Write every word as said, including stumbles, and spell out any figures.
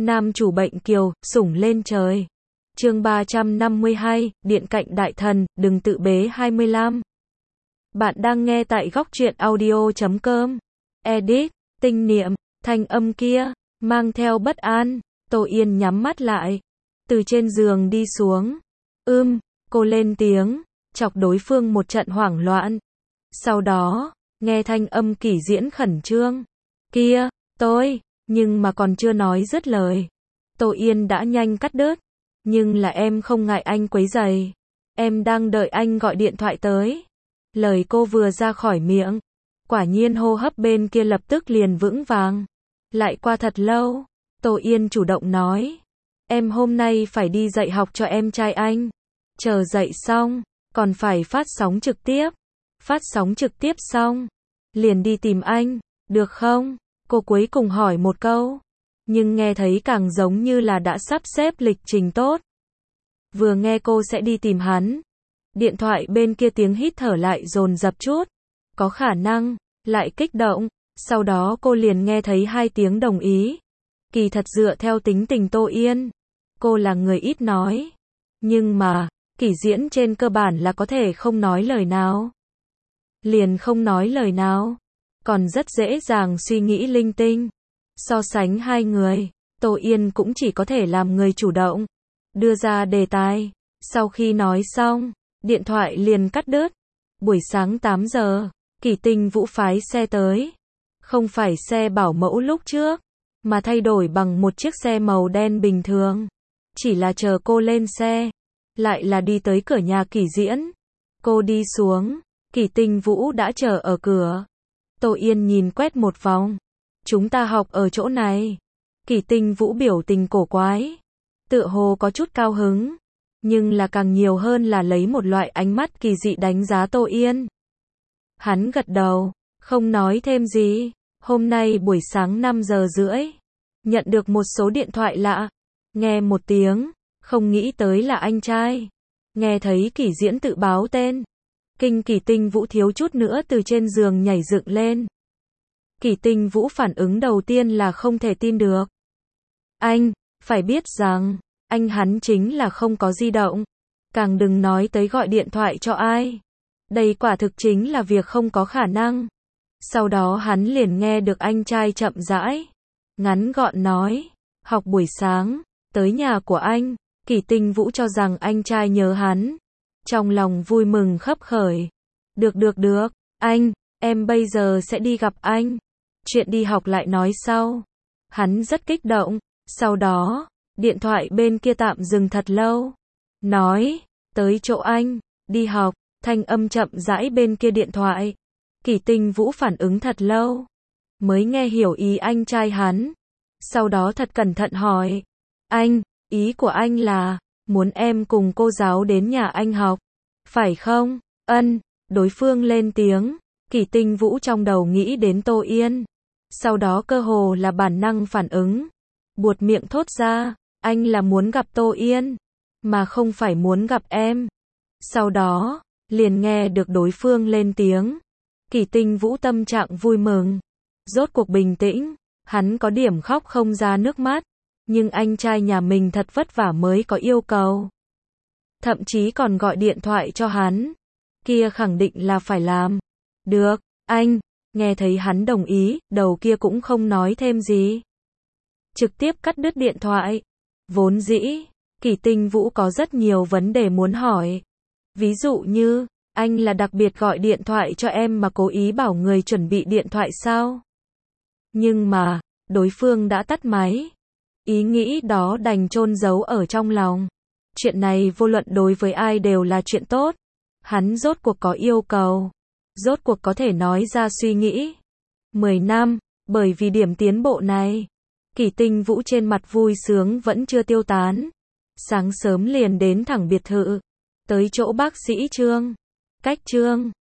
Nam chủ bệnh kiều, sủng lên trời. Chương ba trăm năm mươi hai, Điện cạnh đại thần, đừng tự bế hai mươi lăm. Bạn đang nghe tại góc truyện audio chấm com. Edit, tinh niệm, thanh âm kia, mang theo bất an. Tô Yên nhắm mắt lại. Từ trên giường đi xuống. Ưm, cô lên tiếng, chọc đối phương một trận hoảng loạn. Sau đó, nghe thanh âm Kỷ Diễn khẩn trương. Kia, tôi, nhưng mà còn chưa nói dứt lời. Tô Yên đã nhanh cắt đứt. Nhưng là em không ngại anh quấy rầy. Em đang đợi anh gọi điện thoại tới. Lời cô vừa ra khỏi miệng. Quả nhiên hô hấp bên kia lập tức liền vững vàng. Lại qua thật lâu. Tô Yên chủ động nói. Em hôm nay phải đi dạy học cho em trai anh. Chờ dạy xong, còn phải phát sóng trực tiếp. Phát sóng trực tiếp xong, liền đi tìm anh, được không? Cô cuối cùng hỏi một câu. Nhưng nghe thấy càng giống như là đã sắp xếp lịch trình tốt. Vừa nghe cô sẽ đi tìm hắn. Điện thoại bên kia tiếng hít thở lại dồn dập chút. Có khả năng, lại kích động. Sau đó cô liền nghe thấy hai tiếng đồng ý. Kỳ thật dựa theo tính tình Tô Yên. Cô là người ít nói. Nhưng mà, Kỷ Diễn trên cơ bản là có thể không nói lời nào. Liền không nói lời nào. Còn rất dễ dàng suy nghĩ linh tinh. So sánh hai người, Tô Yên cũng chỉ có thể làm người chủ động. Đưa ra đề tài. Sau khi nói xong, điện thoại liền cắt đứt. Buổi sáng tám giờ, Kỷ Tinh Vũ phái xe tới. Không phải xe bảo mẫu lúc trước, mà thay đổi bằng một chiếc xe màu đen bình thường. Chỉ là chờ cô lên xe, lại là đi tới cửa nhà Kỷ Diễn. Cô đi xuống, Kỷ Tinh Vũ đã chờ ở cửa. Tô Yên nhìn quét một vòng. Chúng ta học ở chỗ này. Kỷ Tinh Vũ biểu tình cổ quái. Tựa hồ có chút cao hứng. Nhưng là càng nhiều hơn là lấy một loại ánh mắt kỳ dị đánh giá Tô Yên. Hắn gật đầu, không nói thêm gì. Hôm nay buổi sáng năm giờ rưỡi. Nhận được một số điện thoại lạ. Nghe một tiếng, không nghĩ tới là anh trai. Nghe thấy Kỷ Diễn tự báo tên. Kinh Kỷ Tinh Vũ thiếu chút nữa từ trên giường nhảy dựng lên. Kỷ Tinh Vũ phản ứng đầu tiên là không thể tin được. Anh, phải biết rằng, anh hắn chính là không có di động. Càng đừng nói tới gọi điện thoại cho ai. Đây quả thực chính là việc không có khả năng. Sau đó hắn liền nghe được anh trai chậm rãi, ngắn gọn nói. Học buổi sáng, tới nhà của anh. Kỷ Tinh Vũ cho rằng anh trai nhớ hắn. Trong lòng vui mừng khấp khởi. Được được được, anh, em bây giờ sẽ đi gặp anh. Chuyện đi học lại nói sau. Hắn rất kích động. Sau đó, điện thoại bên kia tạm dừng thật lâu. Nói, tới chỗ anh, đi học, thanh âm chậm rãi bên kia điện thoại. Kỷ Tinh Vũ phản ứng thật lâu. Mới nghe hiểu ý anh trai hắn. Sau đó thật cẩn thận hỏi. Anh, ý của anh là, muốn em cùng cô giáo đến nhà anh học. Phải không? Ân, đối phương lên tiếng. Kỷ Tinh Vũ trong đầu nghĩ đến Tô Yên. Sau đó cơ hồ là bản năng phản ứng. Buột miệng thốt ra, anh là muốn gặp Tô Yên, mà không phải muốn gặp em. Sau đó, liền nghe được đối phương lên tiếng. Kỷ Tinh Vũ tâm trạng vui mừng. Rốt cuộc bình tĩnh, hắn có điểm khóc không ra nước mắt. Nhưng anh trai nhà mình thật vất vả mới có yêu cầu. Thậm chí còn gọi điện thoại cho hắn. Kia khẳng định là phải làm. Được, anh. Nghe thấy hắn đồng ý, đầu kia cũng không nói thêm gì. Trực tiếp cắt đứt điện thoại. Vốn dĩ, Kỷ Tinh Vũ có rất nhiều vấn đề muốn hỏi. Ví dụ như, anh là đặc biệt gọi điện thoại cho em mà cố ý bảo người chuẩn bị điện thoại sao? Nhưng mà, đối phương đã tắt máy. Ý nghĩ đó đành chôn giấu ở trong lòng. Chuyện này vô luận đối với ai đều là chuyện tốt. Hắn rốt cuộc có yêu cầu. Rốt cuộc có thể nói ra suy nghĩ. Mười năm, bởi vì điểm tiến bộ này. Kỷ Tinh Vũ trên mặt vui sướng vẫn chưa tiêu tán. Sáng sớm liền đến thẳng biệt thự. Tới chỗ bác sĩ Trương. Cách Trương,